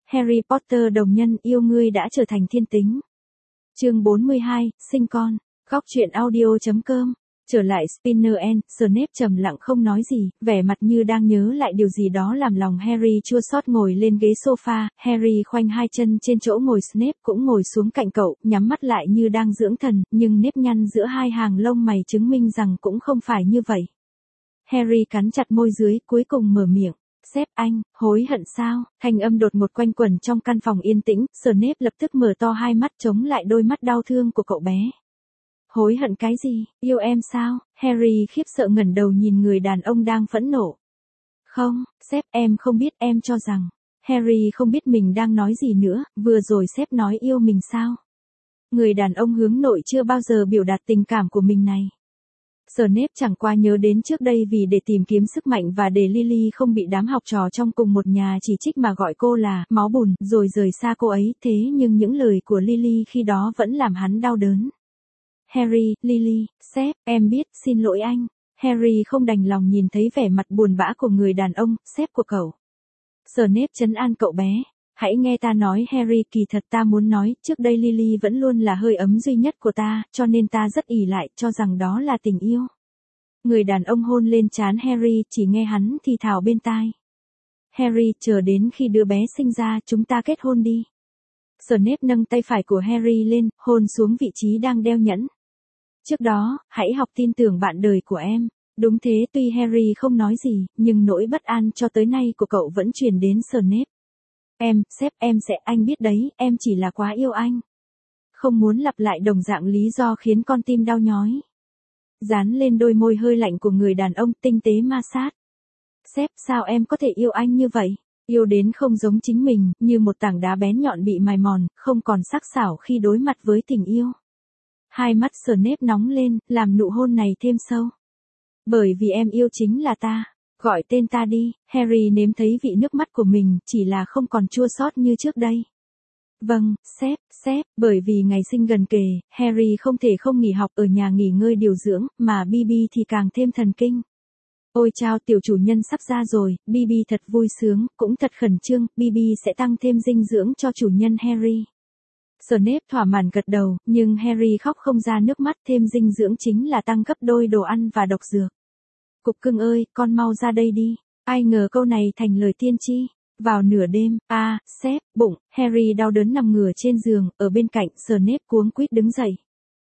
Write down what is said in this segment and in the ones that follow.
Harry Potter đồng nhân yêu ngươi đã trở thành thiên tính. Chương 42, sinh con. Góc truyện audio.com. Trở lại Spinner End, Snape trầm lặng không nói gì, vẻ mặt như đang nhớ lại điều gì đó làm lòng Harry chua xót. Ngồi lên ghế sofa, Harry khoanh hai chân trên chỗ ngồi, Snape cũng ngồi xuống cạnh cậu, nhắm mắt lại như đang dưỡng thần, nhưng nếp nhăn giữa hai hàng lông mày chứng minh rằng cũng không phải như vậy. Harry cắn chặt môi dưới, cuối cùng mở miệng. Sếp anh, hối hận sao? Thanh âm đột ngột quanh quẩn trong căn phòng yên tĩnh, Snape lập tức mở to hai mắt chống lại đôi mắt đau thương của cậu bé. Hối hận cái gì? Yêu em sao? Harry khiếp sợ ngẩng đầu nhìn người đàn ông đang phẫn nộ. Không, sếp, em không biết, em cho rằng. Harry không biết mình đang nói gì nữa, vừa rồi sếp nói yêu mình sao? Người đàn ông hướng nội chưa bao giờ biểu đạt tình cảm của mình này. Snape chẳng qua nhớ đến trước đây vì để tìm kiếm sức mạnh và để Lily không bị đám học trò trong cùng một nhà chỉ trích mà gọi cô là máu bùn, rồi rời xa cô ấy, thế nhưng những lời của Lily khi đó vẫn làm hắn đau đớn. Harry, Lily, sếp, em biết, xin lỗi anh. Harry không đành lòng nhìn thấy vẻ mặt buồn bã của người đàn ông, sếp của cậu. Snape trấn an cậu bé. Hãy nghe ta nói Harry, kỳ thật ta muốn nói, trước đây Lily vẫn luôn là hơi ấm duy nhất của ta, cho nên ta rất ỷ lại, cho rằng đó là tình yêu. Người đàn ông hôn lên trán Harry, chỉ nghe hắn thì thào bên tai. Harry, chờ đến khi đứa bé sinh ra, chúng ta kết hôn đi. Snape nâng tay phải của Harry lên, hôn xuống vị trí đang đeo nhẫn. Trước đó, hãy học tin tưởng bạn đời của em. Đúng thế, tuy Harry không nói gì, nhưng nỗi bất an cho tới nay của cậu vẫn truyền đến Snape. Sếp, em sẽ, anh biết đấy, em chỉ là quá yêu anh. Không muốn lặp lại đồng dạng lý do khiến con tim đau nhói. Dán lên đôi môi hơi lạnh của người đàn ông, tinh tế ma sát. Sếp, sao em có thể yêu anh như vậy? Yêu đến không giống chính mình, như một tảng đá bén nhọn bị mài mòn, không còn sắc sảo khi đối mặt với tình yêu. Hai mắt Snape nóng lên, làm nụ hôn này thêm sâu. Bởi vì em yêu chính là ta. Gọi tên ta đi. Harry nếm thấy vị nước mắt của mình, chỉ là không còn chua xót như trước đây. Vâng, sếp, bởi vì ngày sinh gần kề, Harry không thể không nghỉ học ở nhà nghỉ ngơi điều dưỡng, mà Bibi thì càng thêm thần kinh. Ôi chao, tiểu chủ nhân sắp ra rồi, Bibi thật vui sướng, cũng thật khẩn trương, Bibi sẽ tăng thêm dinh dưỡng cho chủ nhân Harry. Snape thỏa mãn gật đầu, nhưng Harry khóc không ra nước mắt, thêm dinh dưỡng chính là tăng gấp đôi đồ ăn và độc dược. Cục cưng ơi, con mau ra đây đi. Ai ngờ câu này thành lời tiên tri. Vào nửa đêm, sếp, bụng, Harry đau đớn nằm ngửa trên giường, ở bên cạnh, Snape cuống quýt đứng dậy.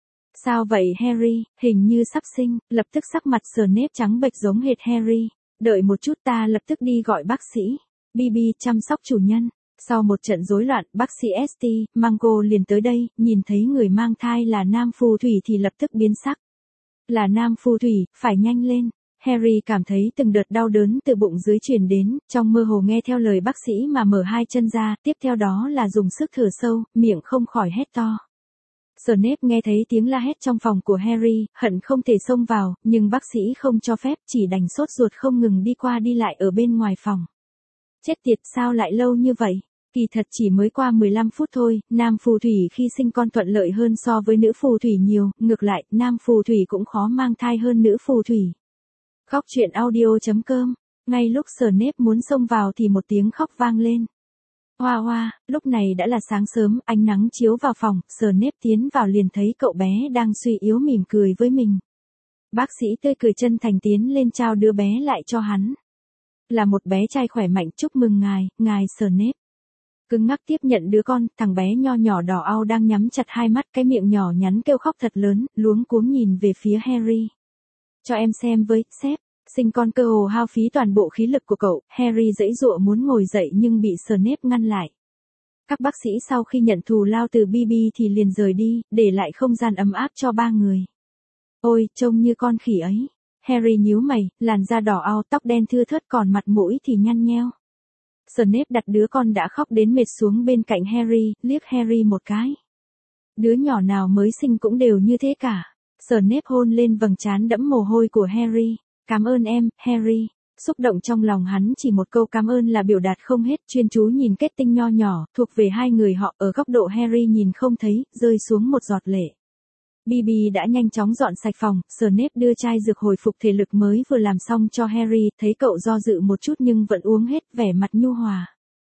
Sao vậy Harry, hình như sắp sinh, lập tức sắc mặt Snape trắng bệch giống hệt Harry. Đợi một chút, ta lập tức đi gọi bác sĩ. Bibi chăm sóc chủ nhân. Sau một trận rối loạn, bác sĩ St. Mango liền tới đây, nhìn thấy người mang thai là nam phù thủy thì lập tức biến sắc. Là nam phù thủy, phải nhanh lên. Harry cảm thấy từng đợt đau đớn từ bụng dưới truyền đến, trong mơ hồ nghe theo lời bác sĩ mà mở hai chân ra, tiếp theo đó là dùng sức thở sâu, miệng không khỏi hét to. Snape nghe thấy tiếng la hét trong phòng của Harry, hận không thể xông vào, nhưng bác sĩ không cho phép, chỉ đành sốt ruột không ngừng đi qua đi lại ở bên ngoài phòng. Chết tiệt, sao lại lâu như vậy? Kỳ thật chỉ mới qua 15 phút thôi, nam phù thủy khi sinh con thuận lợi hơn so với nữ phù thủy nhiều, ngược lại, nam phù thủy cũng khó mang thai hơn nữ phù thủy. Góc truyện audio.com. Ngay lúc Snape muốn xông vào thì một tiếng khóc vang lên. Hoa hoa, lúc này đã là sáng sớm, ánh nắng chiếu vào phòng, Snape tiến vào liền thấy cậu bé đang suy yếu mỉm cười với mình. Bác sĩ tươi cười chân thành tiến lên trao đứa bé lại cho hắn. Là một bé trai khỏe mạnh, chúc mừng ngài Snape. Cứng ngắc tiếp nhận đứa con, thằng bé nho nhỏ đỏ au đang nhắm chặt hai mắt, cái miệng nhỏ nhắn kêu khóc thật lớn, luống cuống nhìn về phía Harry. Cho em xem với, sếp. Sinh con cơ hồ hao phí toàn bộ khí lực của cậu, Harry giãy giụa muốn ngồi dậy nhưng bị Snape ngăn lại. Các bác sĩ sau khi nhận thù lao từ Bibi thì liền rời đi, để lại không gian ấm áp cho ba người. Ôi, trông như con khỉ ấy. Harry nhíu mày, làn da đỏ au, tóc đen thưa thớt còn mặt mũi thì nhăn nheo. Snape đặt đứa con đã khóc đến mệt xuống bên cạnh Harry, liếc Harry một cái. Đứa nhỏ nào mới sinh cũng đều như thế cả. Snape hôn lên vầng trán đẫm mồ hôi của Harry. Cảm ơn em, Harry. Xúc động trong lòng hắn chỉ một câu cảm ơn là biểu đạt không hết, chuyên chú nhìn kết tinh nho nhỏ, thuộc về hai người họ, ở góc độ Harry nhìn không thấy, rơi xuống một giọt lệ. Bibi đã nhanh chóng dọn sạch phòng, Snape đưa chai dược hồi phục thể lực mới vừa làm xong cho Harry, thấy cậu do dự một chút nhưng vẫn uống hết, vẻ mặt nhu hòa.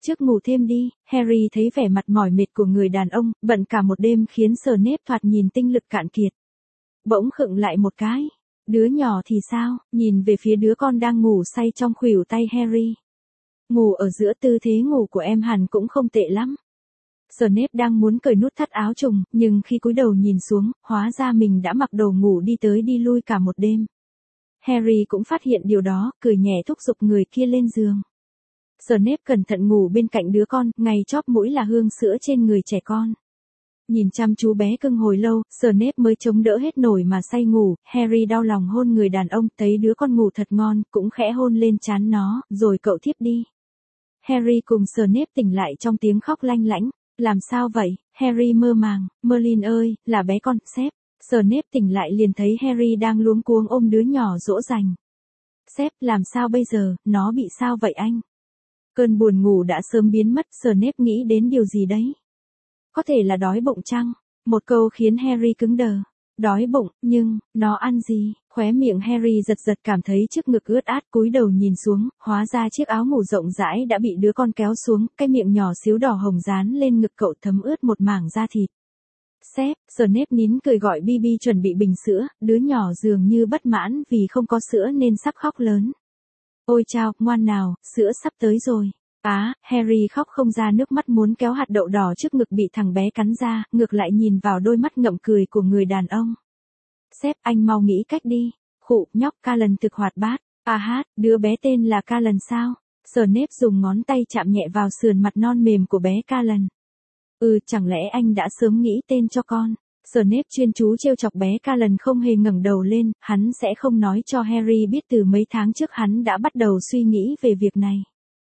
Trước ngủ thêm đi, Harry thấy vẻ mặt mỏi mệt của người đàn ông, bận cả một đêm khiến Snape thoạt nhìn tinh lực cạn kiệt. Bỗng khựng lại một cái. Đứa nhỏ thì sao, nhìn về phía đứa con đang ngủ say trong khuỷu tay Harry. Ngủ ở giữa, tư thế ngủ của em hẳn cũng không tệ lắm. Snape đang muốn cởi nút thắt áo trùng, nhưng khi cúi đầu nhìn xuống, hóa ra mình đã mặc đồ ngủ đi tới đi lui cả một đêm. Harry cũng phát hiện điều đó, cười nhẹ thúc giục người kia lên giường. Snape cẩn thận ngủ bên cạnh đứa con, ngay chóp mũi là hương sữa trên người trẻ con. Nhìn chăm chú bé cưng hồi lâu, Snape mới chống đỡ hết nổi mà say ngủ. Harry đau lòng hôn người đàn ông, thấy đứa con ngủ thật ngon, cũng khẽ hôn lên trán nó, rồi cậu thiếp đi. Harry cùng Snape tỉnh lại trong tiếng khóc lanh lảnh. Làm sao vậy? Harry mơ màng. Merlin ơi, là bé con, sếp. Snape tỉnh lại liền thấy Harry đang luống cuống ôm đứa nhỏ dỗ dành. Sếp, làm sao bây giờ, nó bị sao vậy anh? Cơn buồn ngủ đã sớm biến mất, Snape nghĩ đến điều gì đấy? Có thể là đói bụng chăng? Một câu khiến Harry cứng đờ. Đói bụng, nhưng, nó ăn gì? Khóe miệng Harry giật giật cảm thấy trước ngực ướt át, cúi đầu nhìn xuống, hóa ra chiếc áo ngủ rộng rãi đã bị đứa con kéo xuống, cái miệng nhỏ xíu đỏ hồng dán lên ngực cậu thấm ướt một mảng da thịt. Sếp, Snape nín cười gọi Bibi chuẩn bị bình sữa, đứa nhỏ dường như bất mãn vì không có sữa nên sắp khóc lớn. Ôi chao, ngoan nào, sữa sắp tới rồi. Harry khóc không ra nước mắt muốn kéo hạt đậu đỏ trước ngực bị thằng bé cắn ra, ngược lại nhìn vào đôi mắt ngậm cười của người đàn ông. Sếp, anh mau nghĩ cách đi. Khụ, nhóc Callan thực hoạt bát. Đứa bé tên là Callan sao? Snape dùng ngón tay chạm nhẹ vào sườn mặt non mềm của bé Callan. Chẳng lẽ anh đã sớm nghĩ tên cho con? Snape chuyên chú trêu chọc bé Callan không hề ngẩng đầu lên, hắn sẽ không nói cho Harry biết từ mấy tháng trước hắn đã bắt đầu suy nghĩ về việc này.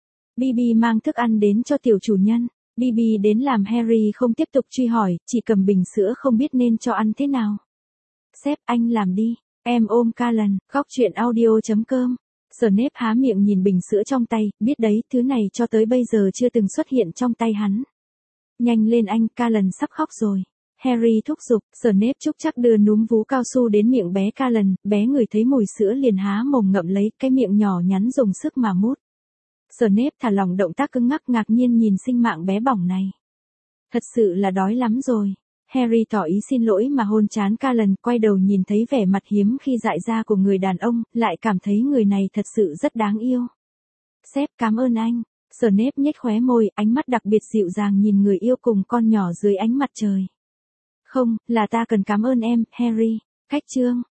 Bibi mang thức ăn đến cho tiểu chủ nhân. Bibi đến làm Harry không tiếp tục truy hỏi, chỉ cầm bình sữa không biết nên cho ăn thế nào. Sếp, anh làm đi. Em ôm Callan. Góc truyện audio.com. Snape há miệng nhìn bình sữa trong tay, biết đấy, thứ này cho tới bây giờ chưa từng xuất hiện trong tay hắn. Nhanh lên anh, Callan sắp khóc rồi. Harry thúc giục, Snape chúc chắc đưa núm vú cao su đến miệng bé Callan, bé ngửi thấy mùi sữa liền há mồm ngậm lấy, cái miệng nhỏ nhắn dùng sức mà mút. Snape thả lỏng động tác cứng ngắc, ngạc nhiên nhìn sinh mạng bé bỏng này. Thật sự là đói lắm rồi. Harry tỏ ý xin lỗi mà hôn trán Callan, quay đầu nhìn thấy vẻ mặt hiếm khi dại ra của người đàn ông, lại cảm thấy người này thật sự rất đáng yêu. Sếp, cảm ơn anh. Snape nhếch khóe môi, ánh mắt đặc biệt dịu dàng nhìn người yêu cùng con nhỏ dưới ánh mặt trời. Không, là ta cần cảm ơn em, Harry. Cách chương.